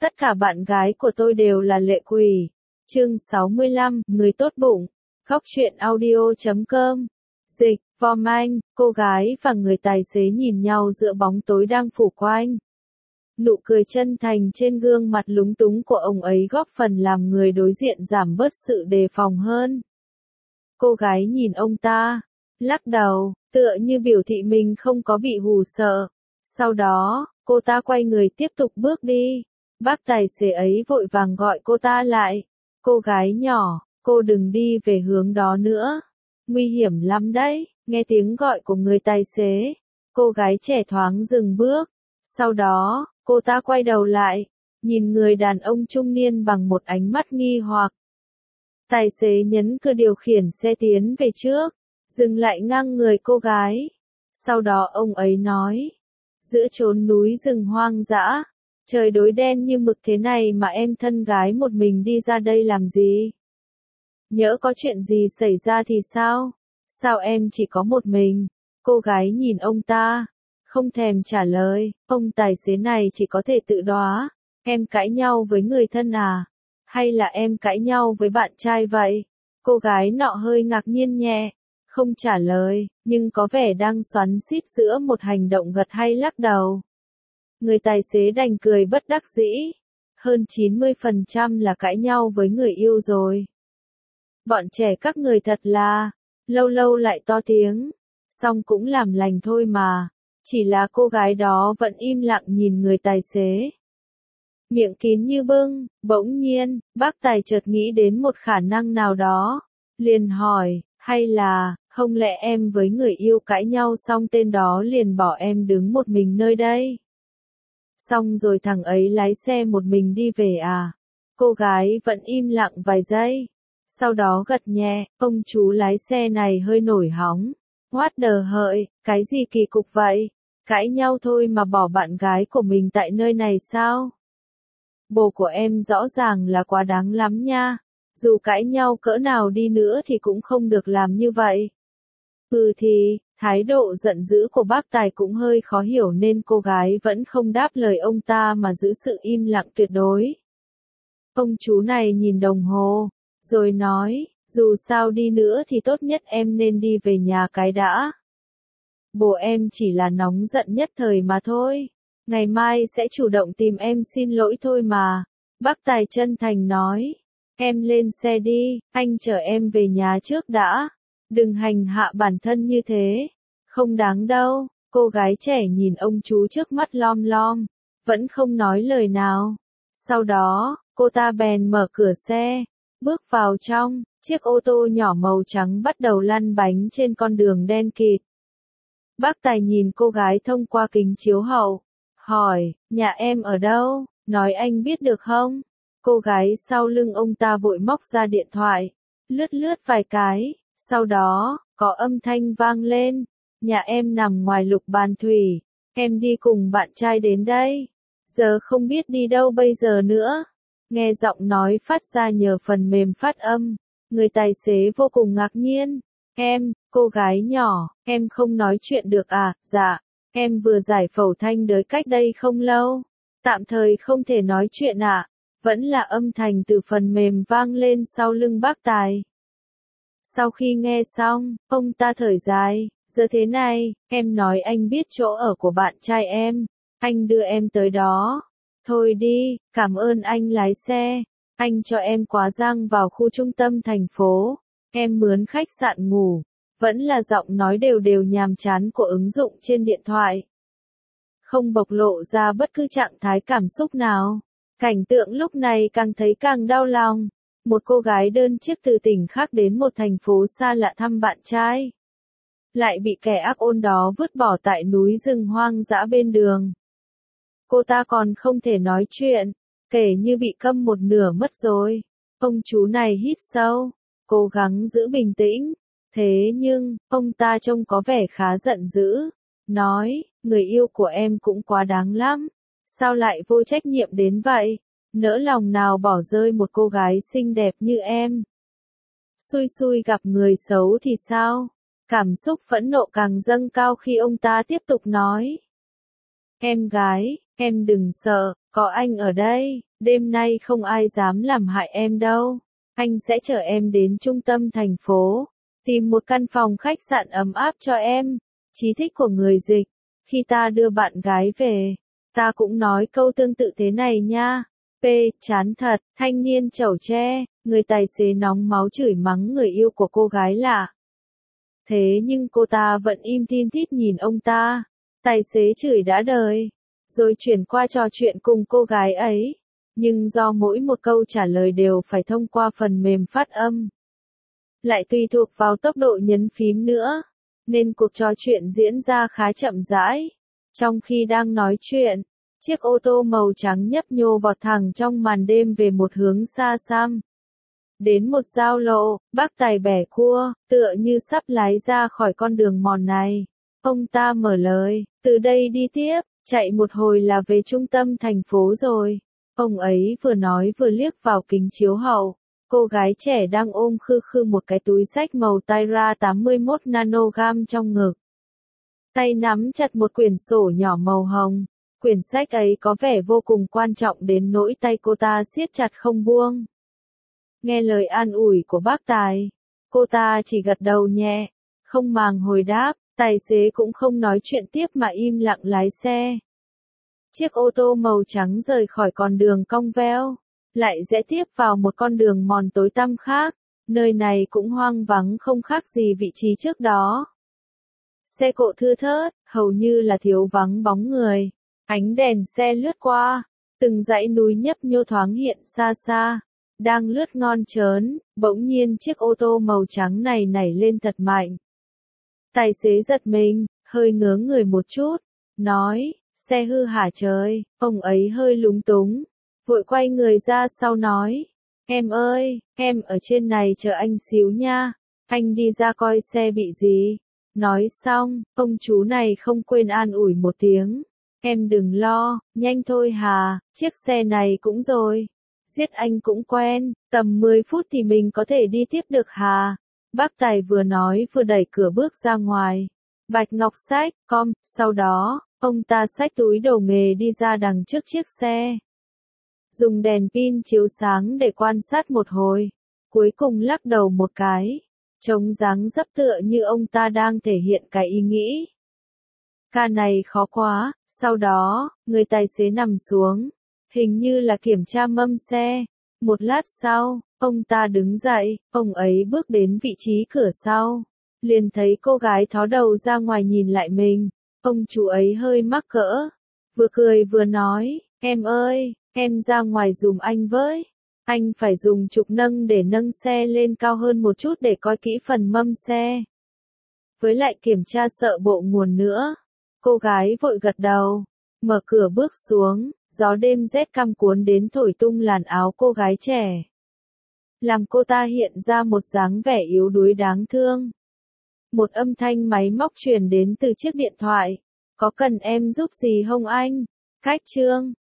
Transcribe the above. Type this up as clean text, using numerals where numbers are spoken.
Tất cả bạn gái của tôi đều là lệ quỷ. Chương 65, người tốt bụng. Góc truyện audio.com. Dịch, Vom Anh, cô gái và người tài xế nhìn nhau giữa bóng tối đang phủ quanh. Nụ cười chân thành trên gương mặt lúng túng của ông ấy góp phần làm người đối diện giảm bớt sự đề phòng hơn. Cô gái nhìn ông ta, lắc đầu, tựa như biểu thị mình không có bị hù sợ. Sau đó, cô ta quay người tiếp tục bước đi. Bác tài xế ấy vội vàng gọi cô ta lại. Cô gái nhỏ, cô đừng đi về hướng đó nữa. Nguy hiểm lắm đấy. Nghe tiếng gọi của người tài xế, cô gái trẻ thoáng dừng bước. Sau đó, cô ta quay đầu lại, nhìn người đàn ông trung niên bằng một ánh mắt nghi hoặc. Tài xế nhấn cửa điều khiển xe tiến về trước, dừng lại ngang người cô gái. Sau đó ông ấy nói, giữa chốn núi rừng hoang dã, trời tối đen như mực thế này mà em thân gái một mình đi ra đây làm gì? Nhỡ có chuyện gì xảy ra thì sao? Sao em chỉ có một mình? Cô gái nhìn ông ta, không thèm trả lời. Ông tài xế này chỉ có thể tự đoán. Em cãi nhau với người thân à? Hay là em cãi nhau với bạn trai vậy? Cô gái nọ hơi ngạc nhiên nhẹ, không trả lời, nhưng có vẻ đang xoắn xít giữa một hành động gật hay lắc đầu. Người tài xế đành cười bất đắc dĩ. Hơn 90% là cãi nhau với người yêu rồi. Bọn trẻ các người thật là, lâu lâu lại to tiếng, xong cũng làm lành thôi mà. Chỉ là cô gái đó vẫn im lặng nhìn người tài xế. Miệng kín như bưng, bỗng nhiên, bác tài chợt nghĩ đến một khả năng nào đó. Liền hỏi, hay là, không lẽ em với người yêu cãi nhau xong tên đó liền bỏ em đứng một mình nơi đây? Xong rồi thằng ấy lái xe một mình đi về à? Cô gái vẫn im lặng vài giây. Sau đó gật nhẹ, ông chú lái xe này hơi nổi hóng. What the hợi, cái gì kỳ cục vậy? Cãi nhau thôi mà bỏ bạn gái của mình tại nơi này sao? Bồ của em rõ ràng là quá đáng lắm nha. Dù cãi nhau cỡ nào đi nữa thì cũng không được làm như vậy. Thì, thái độ giận dữ của bác tài cũng hơi khó hiểu nên cô gái vẫn không đáp lời ông ta mà giữ sự im lặng tuyệt đối. Ông chú này nhìn đồng hồ, rồi nói, dù sao đi nữa thì tốt nhất em nên đi về nhà cái đã. Bố em chỉ là nóng giận nhất thời mà thôi. Ngày mai sẽ chủ động tìm em xin lỗi thôi mà. Bác tài chân thành nói. Em lên xe đi, anh chở em về nhà trước đã. Đừng hành hạ bản thân như thế. Không đáng đâu. Cô gái trẻ nhìn ông chú trước mắt lom lom, vẫn không nói lời nào. Sau đó, cô ta bèn mở cửa xe, bước vào trong. Chiếc ô tô nhỏ màu trắng bắt đầu lăn bánh trên con đường đen kịt. Bác tài nhìn cô gái thông qua kính chiếu hậu, hỏi, nhà em ở đâu, nói anh biết được không? Cô gái sau lưng ông ta vội móc ra điện thoại, lướt lướt vài cái, sau đó, có âm thanh vang lên, nhà em nằm ngoài Lục Bàn Thủy, em đi cùng bạn trai đến đây, giờ không biết đi đâu bây giờ nữa. Nghe giọng nói phát ra nhờ phần mềm phát âm, người tài xế vô cùng ngạc nhiên. Cô gái nhỏ, em không nói chuyện được à? Dạ, em vừa giải phẫu thanh đới cách đây không lâu. Tạm thời không thể nói chuyện ạ. Vẫn là âm thanh từ phần mềm vang lên sau lưng bác tài. Sau khi nghe xong, ông ta thở dài, giờ thế này, em nói anh biết chỗ ở của bạn trai em, anh đưa em tới đó. Thôi đi, cảm ơn anh lái xe, anh cho em quá giang vào khu trung tâm thành phố, em mướn khách sạn ngủ. Vẫn là giọng nói đều đều nhàm chán của ứng dụng trên điện thoại. Không bộc lộ ra bất cứ trạng thái cảm xúc nào. Cảnh tượng lúc này càng thấy càng đau lòng. Một cô gái đơn chiếc từ tỉnh khác đến một thành phố xa lạ thăm bạn trai. Lại bị kẻ ác ôn đó vứt bỏ tại núi rừng hoang dã bên đường. Cô ta còn không thể nói chuyện, kể như bị câm một nửa mất rồi. Ông chú này hít sâu, cố gắng giữ bình tĩnh. Thế nhưng, ông ta trông có vẻ khá giận dữ. Nói, người yêu của em cũng quá đáng lắm. Sao lại vô trách nhiệm đến vậy? Nỡ lòng nào bỏ rơi một cô gái xinh đẹp như em? Xui xui gặp người xấu thì sao? Cảm xúc phẫn nộ càng dâng cao khi ông ta tiếp tục nói. Em gái, em đừng sợ, Có anh ở đây, đêm nay không ai dám làm hại em đâu. Anh sẽ chở em đến trung tâm thành phố, tìm một căn phòng khách sạn ấm áp cho em. Chí thích của người dịch. Khi ta đưa bạn gái về, ta cũng nói câu tương tự thế này nha. P. Chán thật, thanh niên chẩu tre, người tài xế nóng máu chửi mắng người yêu của cô gái lạ. Thế nhưng cô ta vẫn im tin tít nhìn ông ta. Tài xế chửi đã đời, rồi chuyển qua trò chuyện cùng cô gái ấy. Nhưng do mỗi một câu trả lời đều phải thông qua phần mềm phát âm, lại tùy thuộc vào tốc độ nhấn phím nữa, nên cuộc trò chuyện diễn ra khá chậm rãi. Trong khi đang nói chuyện, chiếc ô tô màu trắng nhấp nhô vọt thẳng trong màn đêm về một hướng xa xăm. Đến một giao lộ, bác tài bẻ cua, tựa như sắp lái ra khỏi con đường mòn này. Ông ta mở lời, từ đây đi tiếp, chạy một hồi là về trung tâm thành phố rồi. Ông ấy vừa nói vừa liếc vào kính chiếu hậu. Cô gái trẻ đang ôm khư khư một cái túi xách màu Tyra 81 nanogram trong ngực. Tay nắm chặt một quyển sổ nhỏ màu hồng. Quyển sách ấy có vẻ vô cùng quan trọng đến nỗi tay cô ta siết chặt không buông. Nghe lời an ủi của bác tài, cô ta chỉ gật đầu nhẹ, không màng hồi đáp. Tài xế cũng không nói chuyện tiếp mà im lặng lái xe. Chiếc ô tô màu trắng rời khỏi con đường cong veo, lại rẽ tiếp vào một con đường mòn tối tăm khác. Nơi này cũng hoang vắng không khác gì vị trí trước đó. Xe cộ thưa thớt, hầu như là thiếu vắng bóng người. Ánh đèn xe lướt qua, từng dãy núi nhấp nhô thoáng hiện xa xa. Đang lướt ngon trớn, bỗng nhiên chiếc ô tô màu trắng này nảy lên thật mạnh. Tài xế giật mình, hơi ngớ người một chút, nói, xe hư hả trời. Ông ấy hơi lúng túng, vội quay người ra sau nói, em ơi, em ở trên này chờ anh xíu nha, anh đi ra coi xe bị gì. Nói xong, ông chú này không quên an ủi một tiếng, em đừng lo, nhanh thôi hà, chiếc xe này cũng rồi. Giết anh cũng quen, tầm 10 phút thì mình có thể đi tiếp được hà. Bác tài vừa nói vừa đẩy cửa bước ra ngoài. Bạch Ngọc xách, sau đó, ông ta xách túi đồ nghề đi ra đằng trước chiếc xe. Dùng đèn pin chiếu sáng để quan sát một hồi. Cuối cùng lắc đầu một cái. Trông dáng dấp tựa như ông ta đang thể hiện cái ý nghĩ. Ca này khó quá. Sau đó, người tài xế nằm xuống. Hình như là kiểm tra mâm xe. Một lát sau, ông ta đứng dậy, ông ấy bước đến vị trí cửa sau. Liền thấy cô gái thó đầu ra ngoài nhìn lại mình. Ông chú ấy hơi mắc cỡ. Vừa cười vừa nói, em ơi, em ra ngoài dùm anh với. Anh phải dùng trục nâng để nâng xe lên cao hơn một chút để coi kỹ phần mâm xe. Với lại kiểm tra sợ bộ nguồn nữa. Cô gái vội gật đầu, mở cửa bước xuống. Gió đêm rét căm cuốn đến thổi tung làn áo cô gái trẻ, làm cô ta hiện ra một dáng vẻ yếu đuối đáng thương. Một âm thanh máy móc truyền đến từ chiếc điện thoại. Có cần em giúp gì không anh? Khách Trương,